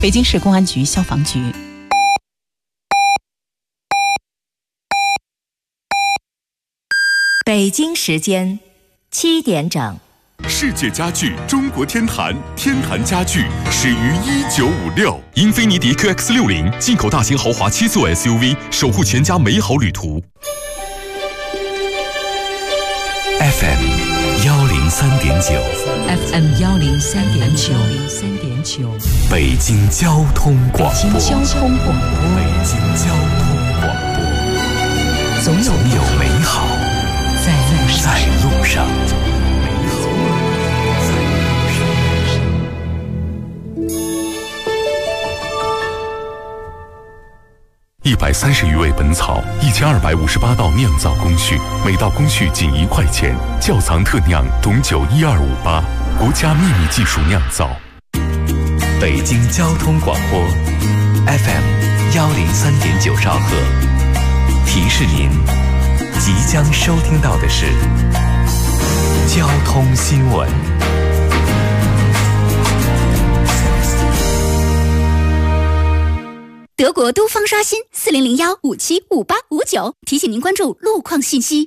北京市公安局消防局。 北京时间7点整。 世界家具中国天坛，天坛家具始于1956。英菲尼迪 QX60 进口大型豪华7座 SUV， 守护全家美好旅途。FM 103.9 FM 103.9 北京交通广播。 北京交通广播。总有美好在路上。 130余味本草，1258道酿造工序，每道工序仅1块钱。窖藏特酿董酒12588，国家秘密技术酿造。 北京交通广播 FM 103.9兆赫，提示您即将收听到的是交通新闻。 德国都方刷新4001575859，提醒您关注路况信息。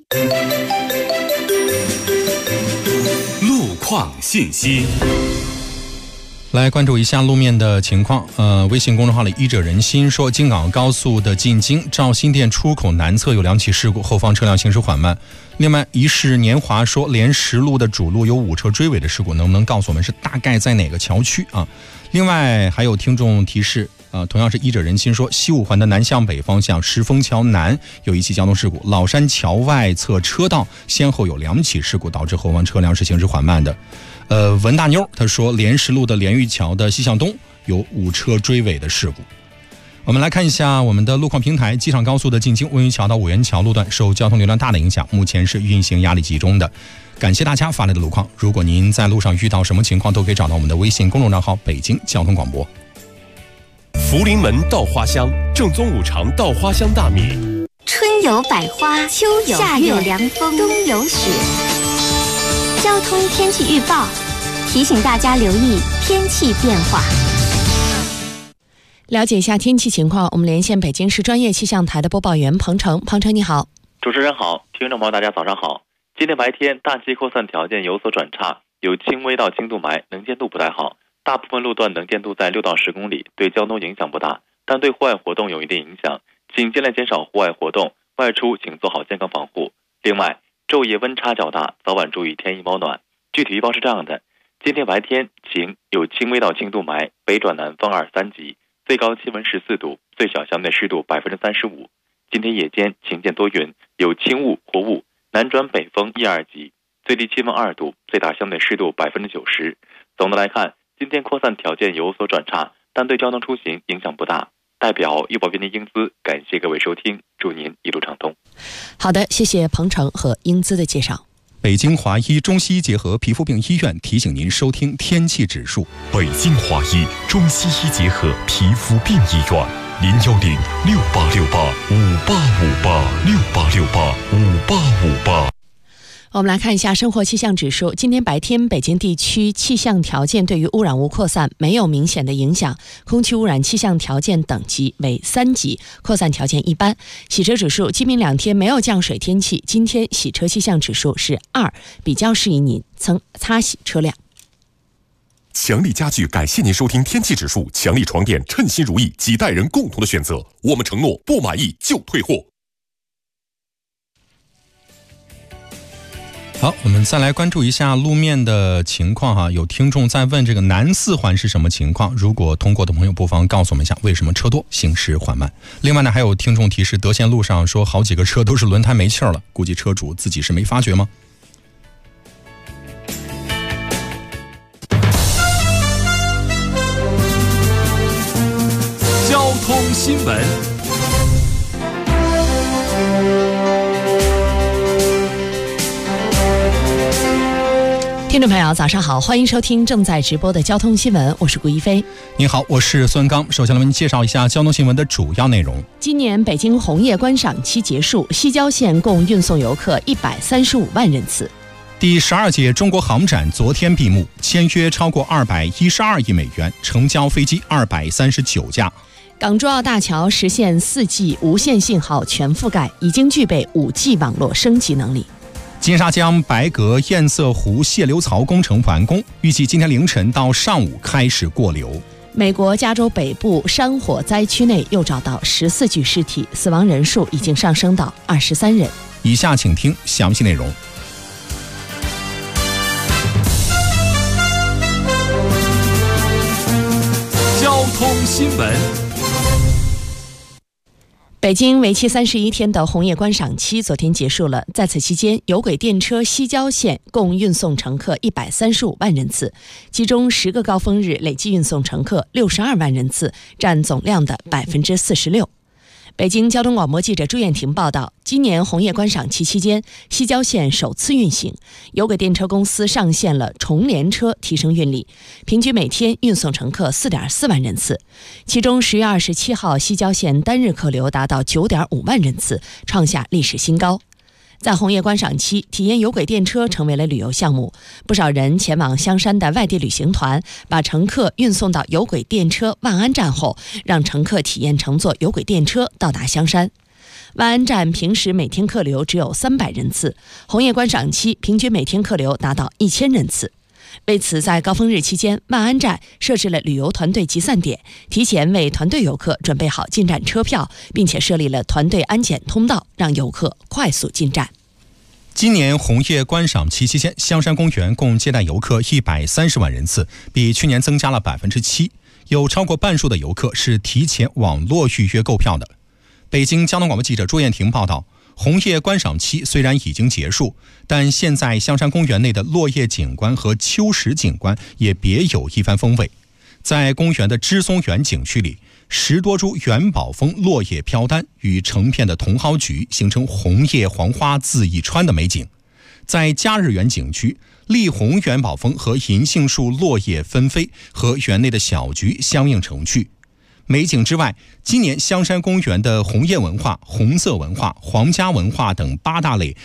路况信息。 来关注一下路面的情况。微信公众号里医者仁心说，京港高速的进京赵新店出口南侧有2起事故，后方车辆行驶缓慢。另外，一世年华说，莲石路的主路有5车追尾的事故，能不能告诉我们是大概在哪个桥区啊？另外还有听众提示，同样是医者仁心说，西5环的南向北方向石峰桥南有1起交通事故，老山桥外侧车道先后有2起事故，导致后方车辆是行驶缓慢的。文大妞他说，莲石路的莲玉桥的西向东有5车追尾的事故。我们来看一下我们的路况平台，机场高速的进京温榆桥到五元桥路段受交通流量大的影响，目前是运行压力集中的。感谢大家发来的路况，如果您在路上遇到什么情况，都可以找到我们的微信公众账号北京交通广播。 福临门稻花香，正宗5常稻花香大米。 春有百花，秋有夏有凉风，冬有雪。交通天气预报提醒大家留意天气变化。 了解一下天气情况，我们连线北京市专业气象台的播报员彭程。彭程你好。 主持人好，听众朋友大家早上好。今天白天大气扩散条件有所转差，有轻微到轻度霾，能见度不太好，大部分路段能见度在6到10公里，对交通影响不大，但对户外活动有一定影响，请尽量减少户外活动，外出请做好健康防护。另外，昼夜温差较大，早晚注意添衣保暖。具体预报是这样的：今天白天晴，有轻微到轻度霾，北转南风2、3级，最高气温14度，最小相对湿度35%。今天夜间晴间多云，有轻雾或雾，南转北风1、2级，最低气温2度，最大相对湿度90%。总的来看，今天扩散条件有所转差，但对交通出行影响不大。代表医保编辑英姿感谢各位收听，祝您一路畅通。 好的，谢谢彭程和英姿的介绍。 北京华医中西医结合皮肤病医院提醒您收听天气指数。 北京华医中西医结合皮肤病医院，0106868585858，668685858。 我们来看一下生活气象指数。今天白天北京地区气象条件对于污染物扩散没有明显的影响，空气污染气象条件等级为3级，扩散条件一般。洗车指数，今明2天没有降水天气，今天洗车气象指数是2，比较适宜您擦洗车辆。 强力家具感谢您收听天气指数。强力床垫称心如意，几代人共同的选择，我们承诺不满意就退货。 好，我们再来关注一下路面的情况哈。有听众在问这个南4环是什么情况，如果通过的朋友不妨告诉我们一下为什么车多行驶缓慢。另外呢，还有听众提示德县路上说好几个车都是轮胎没气儿了，估计车主自己是没发觉吗？ 交通新闻。 听众朋友早上好，欢迎收听正在直播的交通新闻，我是顾一飞。 您好，我是孙刚。首先来为您介绍一下交通新闻的主要内容。 今年北京红叶观赏期结束，西郊线共运送游客135万人次。 第12届中国航展昨天闭幕，签约超过212亿美元，成交飞机239架。 港珠澳大桥实现4G 无线信号全覆盖，已经具备5G 网络升级能力。 金沙江白阁堰塞湖泄流槽工程完工，预计今天凌晨到上午开始过流。 美国加州北部山火灾区内又找到14具尸体，死亡人数已经上升到23人。 以下请听详细内容。 交通新闻。 北京为期31天的红叶观赏期昨天结束了，在此期间，有轨电车西郊线共运送乘客135万人次，其中10个高峰日累计运送乘客62万人次，占总量的46%。北京交通广播记者朱艳婷报道，今年红叶观赏期期间，西郊线首次运行，有轨电车公司上线了重联车，提升运力，平均每天运送乘客4.4万人次。其中10月27号，西郊线单日客流达到9.5万人次，创下历史新高。在红叶观赏期，体验有轨电车成为了旅游项目，不少人前往香山的外地旅行团把乘客运送到有轨电车万安站后，让乘客体验乘坐有轨电车到达香山。万安站平时每天客流只有300人次，红叶观赏期平均每天客流达到1000人次。为此，在高峰日期间，万安站设置了旅游团队集散点，提前为团队游客准备好进站车票，并且设立了团队安检通道，让游客快速进站。 今年红叶观赏期期间，香山公园共接待游客130万人次，比去年增加了7%，有超过半数的游客是提前网络预约购票的。北京交通广播记者朱艳婷报道，红叶观赏期虽然已经结束，但现在香山公园内的落叶景观和秋实景观也别有一番风味。在公园的芝松园景区里，10多株元宝枫落叶飘丹与成片的茼蒿菊形成红叶黄花恣意穿的美景。在嘉日园景区，丽红元宝枫和银杏树落叶纷飞，和园内的小菊相映成趣。美景之外，今年香山公园的红叶文化、红色文化、皇家文化等8大类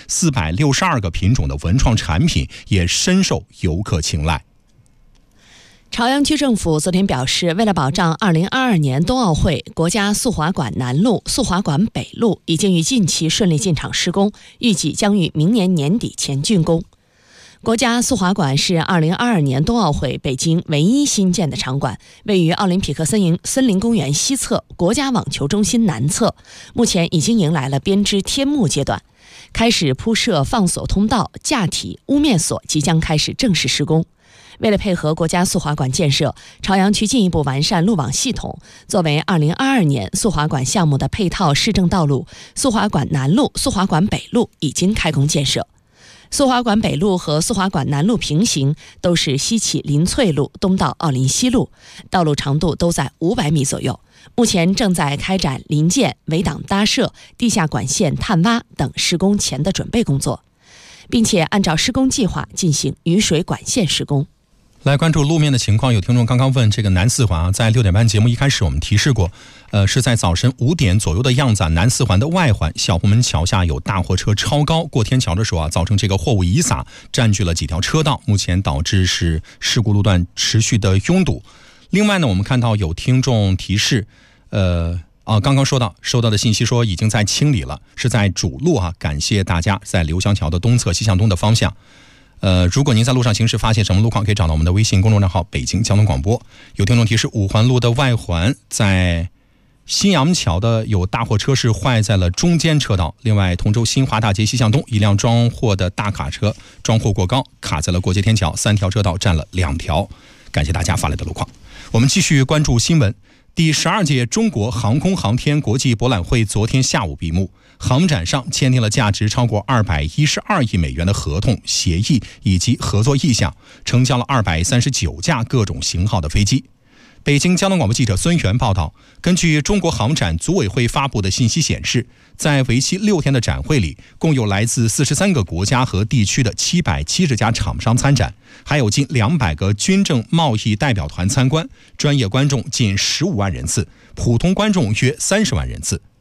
462个品种的文创产品也深受游客青睐。 朝阳区政府昨天表示，为了保障2022年冬奥会，国家速滑馆南路、速滑馆北路已经于近期顺利进场施工，预计将于明年年底前竣工。国家速滑馆是2022年冬奥会北京唯一新建的场馆，位于奥林匹克森林公园西侧、国家网球中心南侧，目前已经迎来了编织天幕阶段，开始铺设放索通道、架体、屋面索即将开始正式施工。为了配合国家速滑馆建设，朝阳区进一步完善路网系统。作为2022年速滑馆项目的配套市政道路，速滑馆南路、速滑馆北路已经开工建设。速滑馆北路和速滑馆南路平行，都是西起林翠路东到奥林西路，道路长度都在500米左右。目前正在开展临建、围挡搭设、地下管线探挖等施工前的准备工作，并且按照施工计划进行雨水管线施工。 来关注路面的情况，有听众刚刚问这个南四环在6点半节目一开始我们提示过，是在早晨5点左右的样子南四环的外环小红门桥下有大货车超高过天桥的时候造成这个货物遗撒，占据了几条车道，目前导致是事故路段持续的拥堵。另外呢，我们看到有听众提示，刚刚收到的信息说已经在清理了，是在主路感谢大家，在刘湘桥的东侧西向东的方向。如果您在路上行驶发现什么路况，可以找到我们的微信公众账号北京交通广播。有听众提示5环路的外环在新阳桥的有大货车是坏在了中间车道，另外通州新华大街西向东一辆装货的大卡车装货过高卡在了过街天桥，3条车道占了2条。感谢大家发来的路况。我们继续关注新闻。第12届中国航空航天国际博览会昨天下午闭幕，航展上签订了价值超过212亿美元的合同、协议以及合作意向，成交了239架各种型号的飞机。北京交通广播记者孙源报道，根据中国航展组委会发布的信息显示，在为期6天的展会里，共有来自43个国家和地区的770家厂商参展，还有近200个军政贸易代表团参观，专业观众近15万人次，普通观众约30万人次。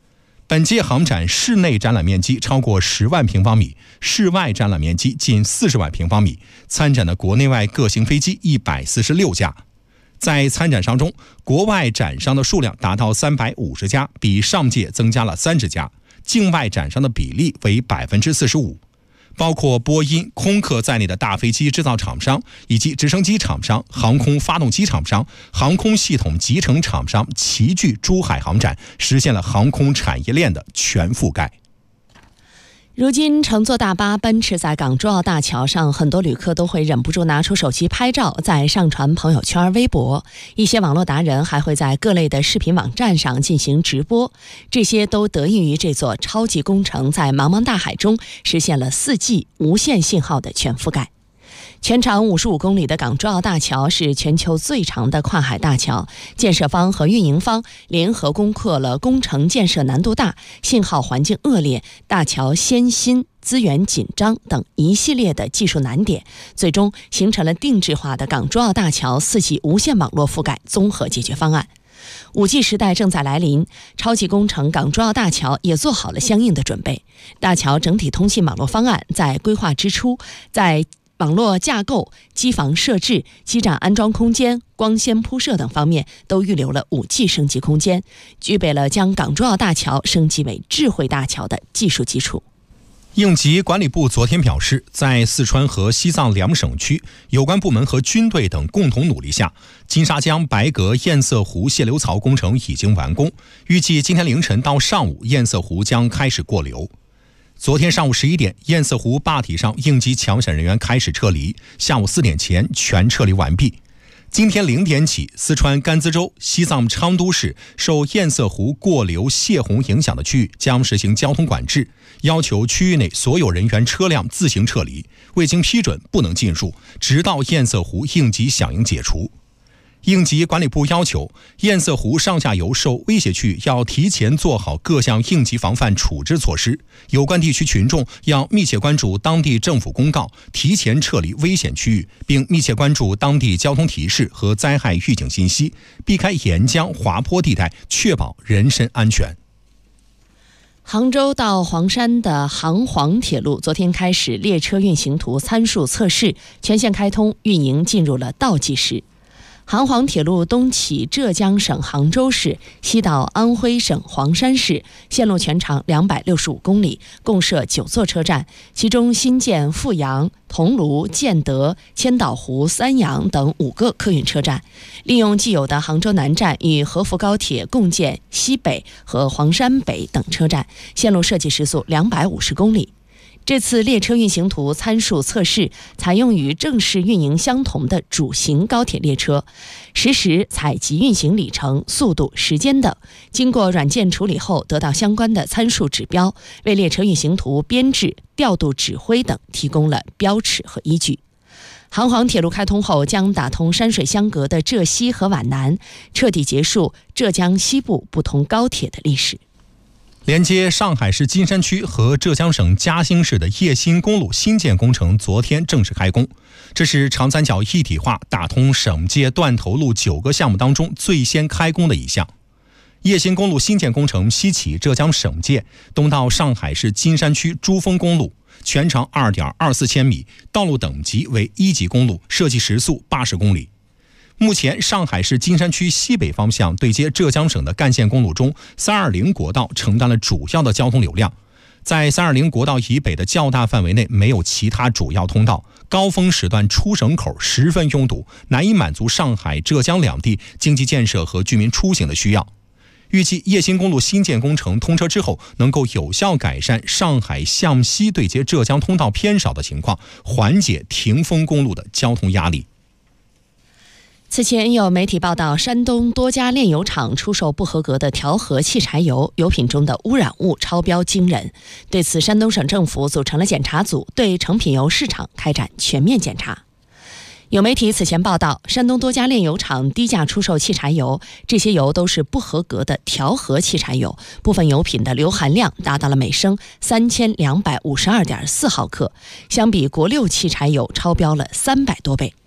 本届航展室内展览面积超过10万平方米，室外展览面积近40万平方米，参展的国内外各型飞机146架。在参展商中，国外展商的数量达到350家，比上届增加了30家，境外展商的比例为45%。包括波音、空客在内的大飞机制造厂商，以及直升机厂商、航空发动机厂商、航空系统集成厂商齐聚珠海航展，实现了航空产业链的全覆盖。 如今乘坐大巴奔驰在港珠澳大桥上，很多旅客都会忍不住拿出手机拍照，再上传朋友圈、微博。一些网络达人还会在各类的视频网站上进行直播，这些都得益于这座超级工程在茫茫大海中实现了4G 无线信号的全覆盖。全长55公里的港珠澳大桥是全球最长的跨海大桥，建设方和运营方联合攻克了工程建设难度大、信号环境恶劣、大桥先新、资源紧张等一系列的技术难点，最终形成了定制化的港珠澳大桥4G 无线网络覆盖综合解决方案。5G 时代正在来临，超级工程港珠澳大桥也做好了相应的准备。大桥整体通信网络方案在规划之初，在网络架构、机房设置、基站安装空间、光纤铺设等方面都预留了5G 升级空间，具备了将港珠澳大桥升级为智慧大桥的技术基础。 应急管理部昨天表示，在四川和西藏2省区有关部门和军队等共同努力下，金沙江白阁堰塞湖泄流槽工程已经完工，预计今天凌晨到上午堰塞湖将开始过流。昨天上午11点，堰塞湖坝体上应急抢险人员开始撤离，下午4点前全撤离完毕。今天0点起，四川甘孜州、西藏昌都市受堰塞湖过流泄洪影响的区域将实行交通管制，要求区域内所有人员车辆自行撤离，未经批准不能进入，直到堰塞湖应急响应解除。应急管理部要求，堰塞湖上下游受威胁区域要提前做好各项应急防范处置措施，有关地区群众要密切关注当地政府公告，提前撤离危险区域，并密切关注当地交通提示和灾害预警信息，避开沿江滑坡地带，确保人身安全。 杭州到黄山的杭黄铁路昨天开始列车运行图参数测试，全线开通，运营进入了倒计时。杭黄铁路东起浙江省杭州市，西到安徽省黄山市，线路全长265公里，共设9座车站，其中新建富阳、桐庐、建德、千岛湖、三阳等5个客运车站，利用既有的杭州南站与合福高铁共建西北和黄山北等车站，线路设计时速250公里。这次列车运行图参数测试采用与正式运营相同的主型高铁列车，实时采集运行里程、速度、时间等，经过软件处理后得到相关的参数指标，为列车运行图编制、调度指挥等提供了标尺和依据。杭黄铁路开通后，将打通山水相隔的浙西和皖南，彻底结束浙江西部不通高铁的历史。 连接上海市金山区和浙江省嘉兴市的叶新公路新建工程昨天正式开工，这是长三角一体化打通省界断头路9个项目当中最先开工的一项。叶新公路新建工程西起浙江省界，东到上海市金山区珠峰公路，全长2.24千米，道路等级为1级公路，设计时速80公里。目前上海市金山区西北方向对接浙江省的干线公路中，320国道承担了主要的交通流量。在320国道以北的较大范围内没有其他主要通道，高峰时段出省口十分拥堵，难以满足上海、浙江两地经济建设和居民出行的需要。预计叶新公路新建工程通车之后，能够有效改善上海向西对接浙江通道偏少的情况，缓解霆锋公路的交通压力。 此前有媒体报道，山东多家炼油厂出售不合格的调和汽柴油，油品中的污染物超标惊人。对此，山东省政府组成了检查组，对成品油市场开展全面检查。有媒体此前报道，山东多家炼油厂低价出售汽柴油，这些油都是不合格的调和汽柴油，部分油品的硫含量达到了每升3252.4毫克，相比国六汽柴油超标了300多倍。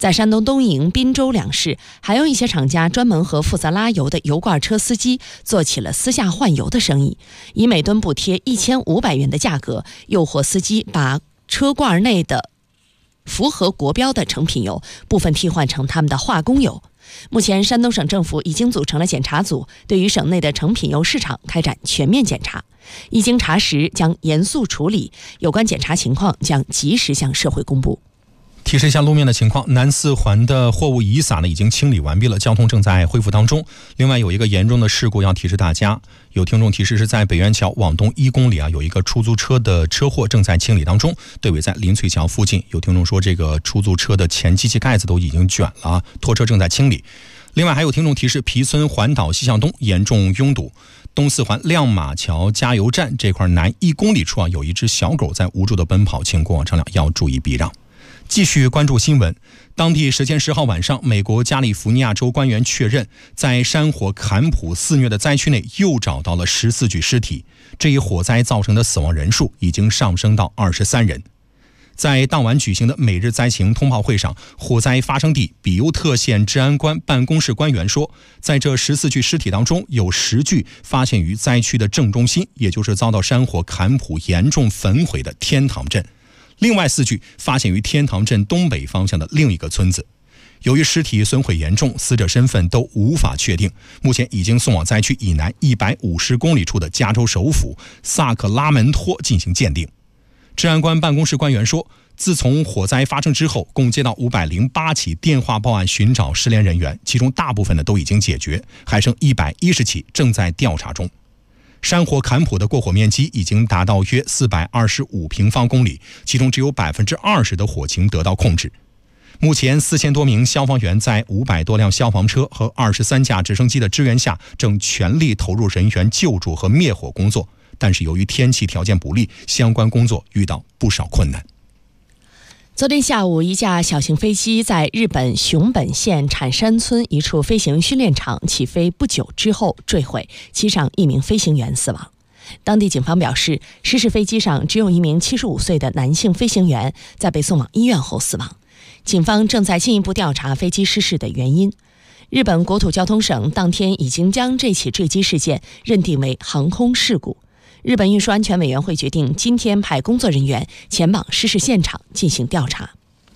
在山东东营、滨州两市，还有一些厂家专门和负责拉油的油罐车司机做起了私下换油的生意，以每吨补贴1500元的价格，诱惑司机把车罐内的符合国标的成品油部分替换成他们的化工油。目前，山东省政府已经组成了检查组，对于省内的成品油市场开展全面检查。一经查实，将严肃处理，有关检查情况将及时向社会公布。 提示一下路面的情况，南四环的货物遗撒呢已经清理完毕了，交通正在恢复当中。另外有一个严重的事故要提示大家，有听众提示是在北苑桥往东1公里有一个出租车的车祸正在清理当中，队尾在临翠桥附近。有听众说这个出租车的前机器盖子都已经卷了，拖车正在清理。另外还有听众提示，皮村环岛西向东严重拥堵，东四环亮马桥加油站这块南1公里处有一只小狗在无助的奔跑，请过往车辆要注意避让。继续关注新闻，当地时间10号晚上，美国加利福尼亚州官员确认，在山火坎普肆虐的灾区内又找到了14具尸体，这一火灾造成的死亡人数已经上升到23人。在当晚举行的每日灾情通报会上，火灾发生地比尤特县治安官办公室官员说，在这14具尸体当中，有10具发现于灾区的正中心，也就是遭到山火坎普严重焚毁的天堂镇。另外4具发现于天堂镇东北方向的另一个村子。由于尸体损毁严重，死者身份都无法确定，目前已经送往灾区以南150公里处的加州首府萨克拉门托进行鉴定。治安官办公室官员说，自从火灾发生之后，共接到508起电话报案寻找失联人员，其中大部分的都已经解决，还剩110起正在调查中。山火坎普的过火面积已经达到约425平方公里，其中只有20%的火情得到控制。目前4000多名消防员在500多辆消防车和23架直升机的支援下，正全力投入人员救助和灭火工作，但是由于天气条件不利，相关工作遇到不少困难。 昨天下午，一架小型飞机在日本熊本县产山村一处飞行训练场起飞不久之后坠毁，机上1名飞行员死亡。当地警方表示，失事飞机上只有1名75岁的男性飞行员，在被送往医院后死亡。警方正在进一步调查飞机失事的原因。日本国土交通省当天已经将这起坠机事件认定为航空事故。日本运输安全委员会决定今天派工作人员前往失事现场进行调查。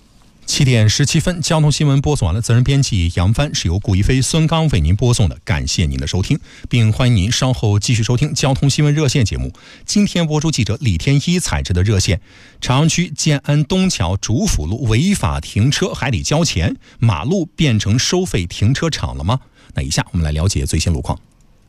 7点17分，交通新闻播送完了。责任编辑杨帆，是由顾一飞、孙刚为您播送的。感谢您的收听，并欢迎您稍后继续收听交通新闻热线节目。今天播出记者李天一采制的热线：朝阳区建安东桥主辅路违法停车还得交钱，马路变成收费停车场了吗？那以下我们来了解最新路况。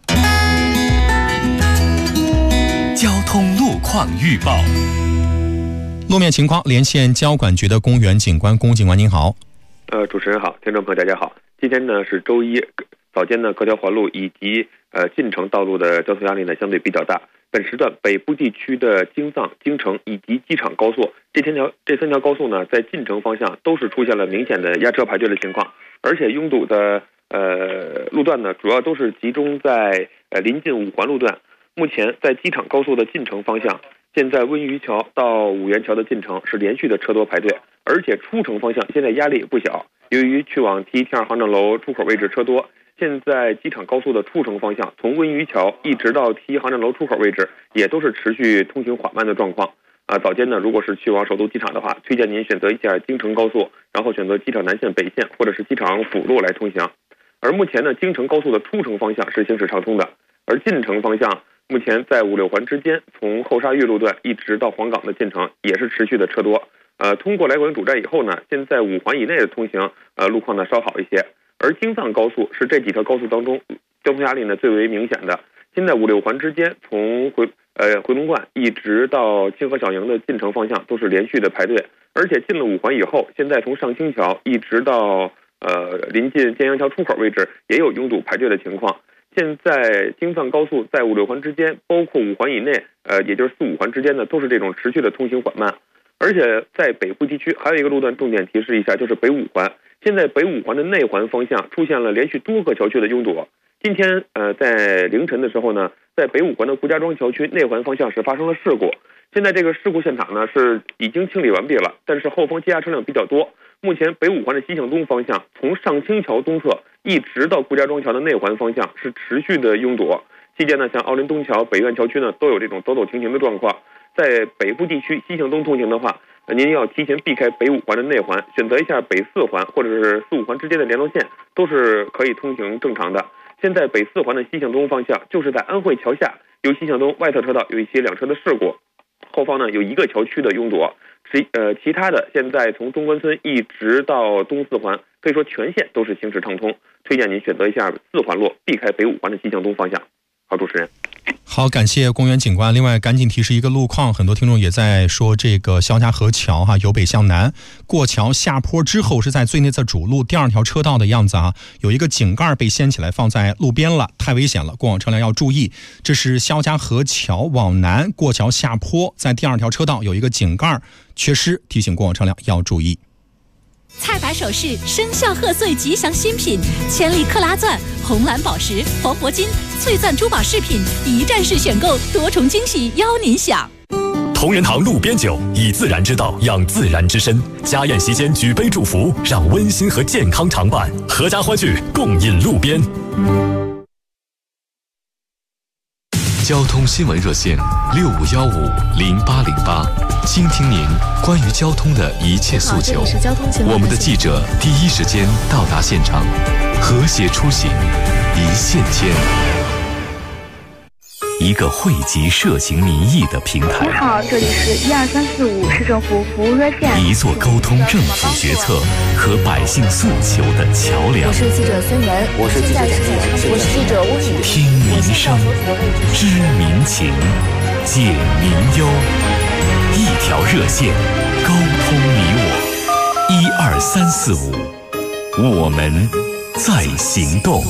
交通路况预报。 路面情况，连线交管局的公园警官龚警官，您好。 主持人好，听众朋友大家好。今天呢是周一，早间呢各条环路以及进城道路的交通压力呢相对比较大。本时段北部地区的京藏、京承以及机场高速这3条高速呢，在进城方向都是出现了明显的压车排队的情况，而且拥堵的路段呢主要都是集中在临近5环路段。目前在机场高速的进城方向，现在温榆桥到五原桥的进城是连续的车多排队，而且出城方向现在压力也不小。由于去往 T1T2 航站楼出口位置车多，现在机场高速的出城方向从温榆桥一直到 T1航站楼出口位置也都是持续通行缓慢的状况。早间呢，如果是去往首都机场的话，推荐您选择一下京承高速，然后选择机场南线、北线或者是机场辅路来通行。而目前呢，京承高速的出城方向是行驶畅通的，而进城方向目前在5、6环之间，从后沙峪路段一直到黄岗的进城也是持续的车多。通过来广主站以后呢，现在5环以内的通行路况呢稍好一些。而京藏高速是这几条高速当中交通压力呢最为明显的。现在5、6环之间，从回龙观一直到清河小营的进城方向都是连续的排队，而且进了5环以后，现在从上清桥一直到临近建阳桥出口位置也有拥堵排队的情况。现在京藏高速在5、6环之间，包括5环以内，也就是4、5环之间呢，都是这种持续的通行缓慢。而且在北部地区还有一个路段重点提示一下，就是北5环。现在北5环的内环方向出现了连续多个桥区的拥堵。今天在凌晨的时候呢，在北5环的顾家庄桥区内环方向是发生了事故。 现在这个事故现场呢是已经清理完毕了，但是后方积压车辆比较多。目前北五环的西向东方向，从上清桥东侧一直到顾家庄桥的内环方向是持续的拥堵。期间呢，像奥林东桥、北苑桥区呢都有这种走走停停的状况。在北部地区西向东通行的话，您要提前避开北五环的内环，选择一下北四环或者是四五环之间的联络线，都是可以通行正常的。现在北四环的西向东方向就是在安慧桥下，由西向东外侧车道有一些两车的事故，后方呢有一个桥区的拥堵。其他的现在从中关村一直到东四环，可以说全线都是行驶畅通。推荐您选择一下四环路，避开北五环的西向东方向。好，主持人。 好，感谢公园警官。另外，赶紧提示一个路况，很多听众也在说这个肖家河桥由北向南过桥下坡之后是在最内侧主路第二条车道的样子有一个井盖被掀起来放在路边了，太危险了，过往车辆要注意。这是肖家河桥往南过桥下坡，在第二条车道有一个井盖缺失，提醒过往车辆要注意。 菜百首饰生肖贺岁吉祥新品，千里克拉钻、红蓝宝石、黄铂金、翠钻珠宝饰品，一站式选购，多重惊喜邀您享。 同仁堂路边酒，以自然之道养自然之身。家宴席间举杯祝福，让温馨和健康常伴，阖家欢聚，共饮路边。 交通新闻热线65150808，倾听您关于交通的一切诉求。我们的记者第一时间到达现场，和谐出行，一线牵。 一个汇集社情民意的平台。 你好，这里是12345市政府服务热线。 一座沟通政府决策和百姓诉求的桥梁。 我是记者孙源， 我是记者吴景。 听民生，知民情，解民忧，一条热线，沟通你我。12345，我们在行动。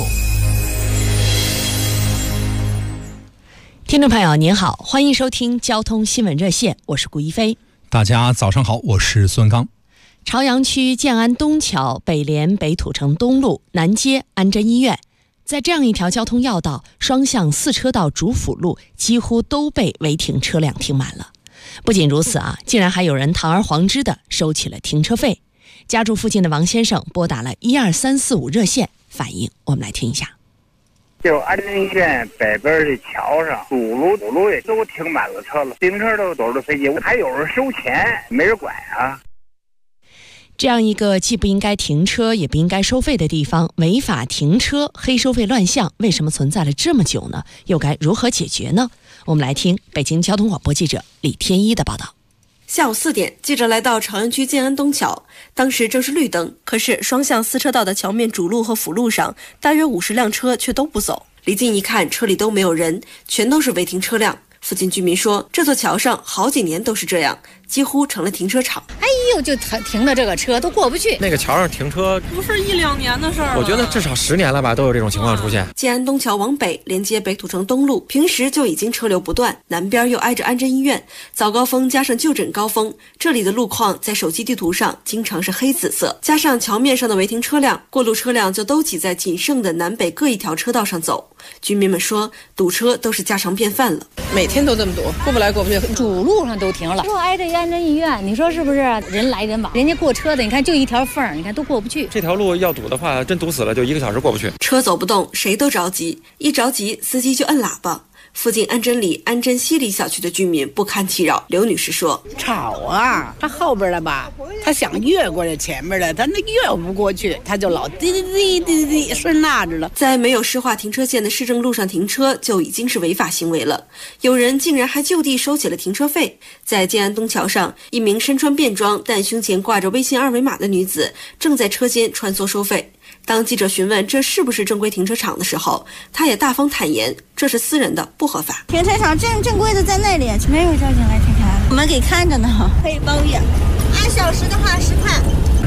听众朋友您好，欢迎收听交通新闻热线，我是顾一飞。 大家早上好，我是孙刚。 朝阳区建安东桥、北联北土城东路、南街安贞医院，在这样一条交通要道，双向四车道主辅路几乎都被违停车辆停满了。不仅如此竟然还有人堂而皇之的收起了停车费。家住附近的王先生拨打了12345热线反映，我们来听一下。 就安贞医院北边的桥上，主路也都停满了车了，停车都躲着飞机，还有人收钱，没人管啊。 这样一个既不应该停车也不应该收费的地方，违法停车、黑收费乱象，为什么存在了这么久呢？又该如何解决呢？我们来听北京交通广播记者李天一的报道。 下午4点，记者来到朝阳区建安东桥，当时正是绿灯，可是双向四车道的桥面主路和辅路上，大约50辆车却都不走。离近一看，车里都没有人，全都是违停车辆。附近居民说，这座桥上好几年都是这样，几乎成了停车场。 哎呦，就停的这个车都过不去。 那个桥上停车不是1、2年的事儿， 我觉得至少10年了吧，都有这种情况出现。 建安东桥往北连接北土城东路，平时就已经车流不断，南边又挨着安贞医院，早高峰加上就诊高峰，这里的路况在手机地图上经常是黑紫色，加上桥面上的违停车辆，过路车辆就都挤在仅剩的南北各一条车道上走。居民们说，堵车都是家常便饭了， 每天都这么堵，过不来过不去， 主路上都停了。说挨着安贞医院，你说是不是？人来人往，人家过车的，你看就一条缝，你看都过不去。 这条路要堵的话，真堵死了，就1个小时过不去。 车走不动，谁都着急，一着急，司机就摁喇叭。附近安贞里、安贞西里小区的居民不堪其扰。刘女士说：“ 吵啊，他后边的吧，他想越过这前面的，他那越不过去，他就老滴滴滴滴滴顺那着了。 在没有市划停车线的市政路上停车就已经是违法行为了，有人竟然还就地收起了停车费。在建安东桥上，一名身穿便装但胸前挂着微信2维码的女子正在车间穿梭收费。当记者询问这是不是正规停车场的时候，他也大方坦言这是私人的，不合法。 停车场正规的在那里，没有交警来看看，我们给看着呢，可以包月，按小时的话10块。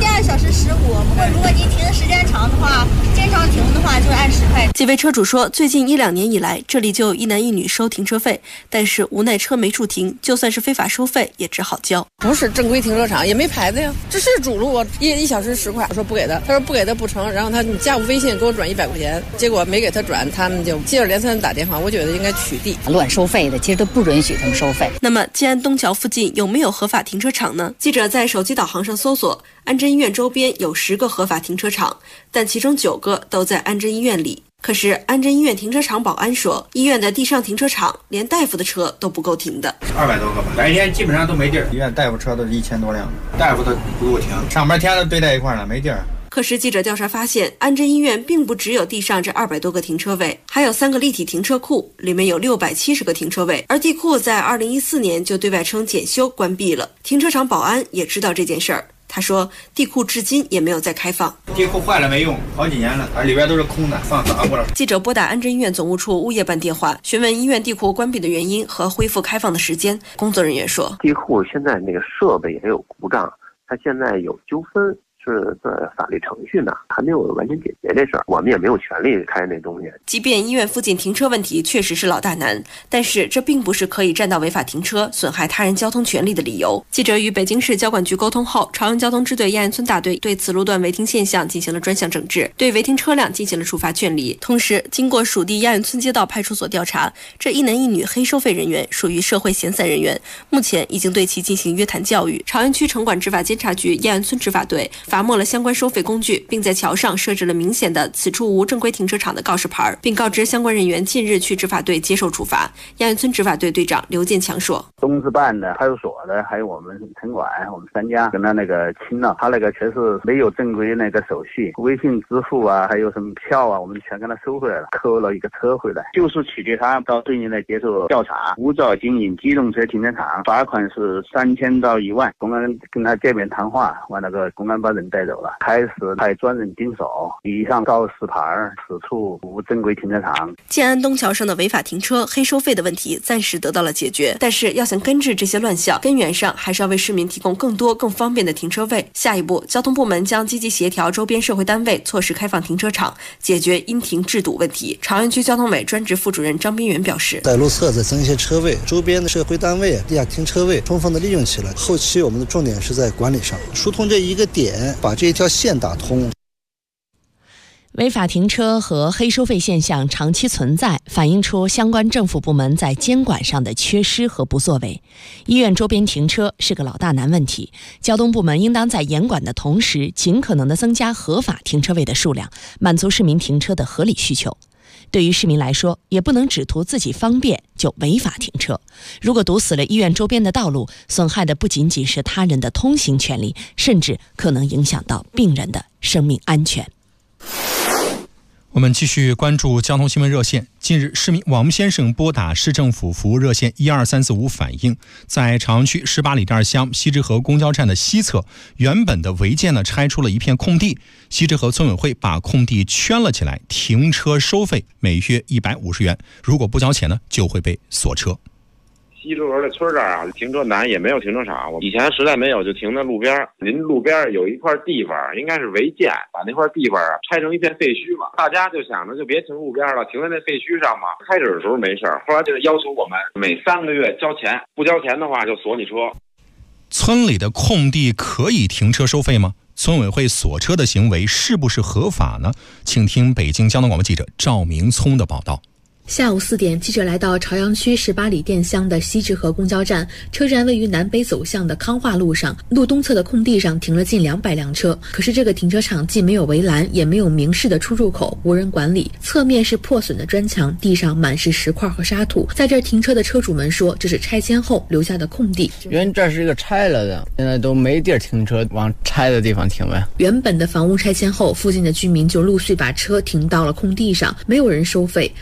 第2小时15，如果您停的时间长的话，经常停的话就按10块。 几位车主说，最近1-2年以来，这里就有1男1女收停车费，但是无奈车没处停，就算是非法收费，也只好交。 不是正规停车场，也没牌子呀，这是主路啊，1小时10块，我说不给他，他说不给他不成，然后他加我微信给我转100块钱，结果没给他转，他们就接二连三打电话，我觉得应该取缔。 乱收费的，其实都不允许他们收费。 那么建安东桥附近有没有合法停车场呢？记者在手机导航上搜索，安贞医院周边有10个合法停车场，但其中9个都在安贞医院里。可是安贞医院停车场保安说，医院的地上停车场连大夫的车都不够停的 ，200多个吧，白天基本上都没地儿。医院大夫车都是1000多辆，大夫都不够停，上班天都堆在一块了，没地儿。 可是记者调查发现，安贞医院并不只有地上这200多个停车位，还有3个立体停车库，里面有670个停车位。而地库在2014年就对外称检修关闭了，停车场保安也知道这件事儿。他说，地库至今也没有再开放。 地库坏了没用，好几年了，而里边都是空的，放杂物了。 记者拨打安贞医院总务处物业办电话，询问医院地库关闭的原因和恢复开放的时间。工作人员说， 地库现在那个设备也有故障，它现在有纠纷。是在法律程序呢，还没有完全解决这事儿，我们也没有权利开那东西。 即便医院附近停车问题确实是老大难，但是这并不是可以占道违法停车、损害他人交通权利的理由。记者与北京市交管局沟通后，朝阳交通支队燕安村大队对此路段违停现象进行了专项整治，对违停车辆进行了处罚劝离。同时，经过属地燕安村街道派出所调查，这1男1女黑收费人员属于社会闲散人员，目前已经对其进行约谈教育。朝阳区城管执法监察局燕安村执法队罚没了相关收费工具，并在桥上设置了明显的此处无正规停车场的告示牌，并告知相关人员近日去执法队接受处罚。燕安村执法队队长刘建强说， 东直办的、派出所的，还有我们城管，我们3家跟他那个清了，他那个全是没有正规那个手续，微信支付啊，还有什么票啊，我们全跟他收回来了，扣了一个车回来，就是取缔他到对应的接受调查，无照经营机动车停车场，罚款是3000到1万。公安跟他见面谈话，完那个公安把人带走了，开始派专人盯守，以上告示牌，此处无正规停车场。 建安东桥上的违法停车、黑收费的问题暂时得到了解决，但是要想根治这些乱象，根源上还是要为市民提供更多更方便的停车位。下一步，交通部门将积极协调周边社会单位，措实开放停车场，解决因停制堵问题。朝阳区交通委专职副主任张斌元表示， 在路侧再增一些车位，周边的社会单位、地下停车位充分的利用起来。后期我们的重点是在管理上，疏通这一个点，把这一条线打通。 违法停车和黑收费现象长期存在，反映出相关政府部门在监管上的缺失和不作为。医院周边停车是个老大难问题，交通部门应当在严管的同时，尽可能的增加合法停车位的数量，满足市民停车的合理需求。对于市民来说，也不能只图自己方便就违法停车。如果堵死了医院周边的道路，损害的不仅仅是他人的通行权利，甚至可能影响到病人的生命安全。 我们继续关注交通新闻热线。近日，市民王先生拨打市政府服务热线12345反映，在朝阳区18里店乡西直河公交站的西侧，原本的违建拆出了一片空地，西直河村委会把空地圈了起来，停车收费每月150元，如果不交钱呢，就会被锁车。 西直河的村这儿啊，停车难，也没有停车场。以前实在没有，就停在路边。临路边有一块地方，应该是违建，把那块地方拆成一片废墟嘛。大家就想着就别停路边了，停在那废墟上嘛。开始的时候没事，后来就要求我们每3个月交钱，不交钱的话就锁你车。 村里的空地可以停车收费吗？村委会锁车的行为是不是合法呢？请听北京交通广播记者赵明聪的报道。 下午4点，记者来到朝阳区18里店乡的西直河公交站，车站位于南北走向的康化路上，路东侧的空地上停了近200辆车。可是这个停车场既没有围栏，也没有明示的出入口，无人管理。侧面是破损的砖墙，地上满是石块和沙土。在这儿停车的车主们说，这是拆迁后留下的空地。 原来这是一个拆了的，现在都没地儿停车，往拆的地方停呗。 原本的房屋拆迁后，附近的居民就陆续把车停到了空地上，没有人收费。而在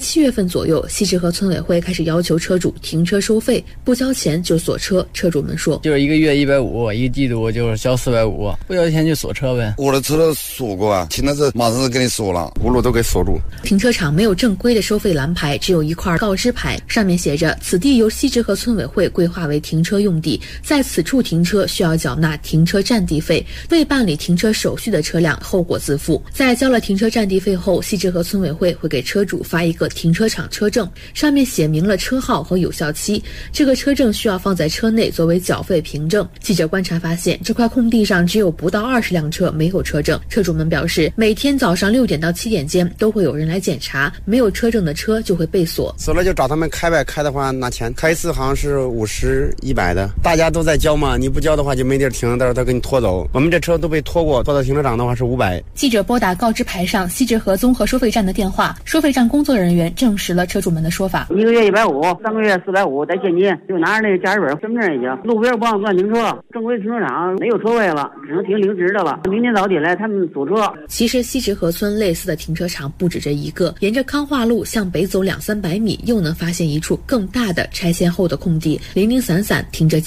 7月份左右，西直河村委会开始要求车主停车收费，不交钱就锁车。车主们说， 就是1个月150，一个季度就是交450，不交钱就锁车呗。 我的车都锁过啊，停的是马上就给你锁了，轱辘都给锁住。 停车场没有正规的收费栏牌，只有一块告知牌，上面写着此地由西直河村委会规划为停车用地，在此处停车需要缴纳停车占地费，未办理停车手续的车辆后果自负。在交了停车占地费后，西直河村委会会给车主发一个停车场车证，上面写明了车号和有效期，这个车证需要放在车内作为缴费凭证。记者观察发现，这块空地上只有不到20辆车没有车证。车主们表示，每天早上6点到7点间都会有人来检查，没有车证的车就会被锁。 锁了就找他们开呗，开的话拿钱，开一次好像是50、100的，大家都在交嘛，你不交的话就没地儿停，到时候他给你拖走。我们这车都被拖过，拖到停车场的话是500。 记者拨打告知牌上西直河综合收费站的电话，收费站工作人员证实了车主们的说法。 1个月150，3个月450，带现金，就拿着那个驾驶本、身份证也行。路边不让乱停车，正规停车场没有车位了，只能停临时的了。明天早起来他们锁车。 其实西直河村类似的停车场不止这一个，沿着康化路向北走200-300米，又能发现一处更大的拆迁后的空地，零零散散停着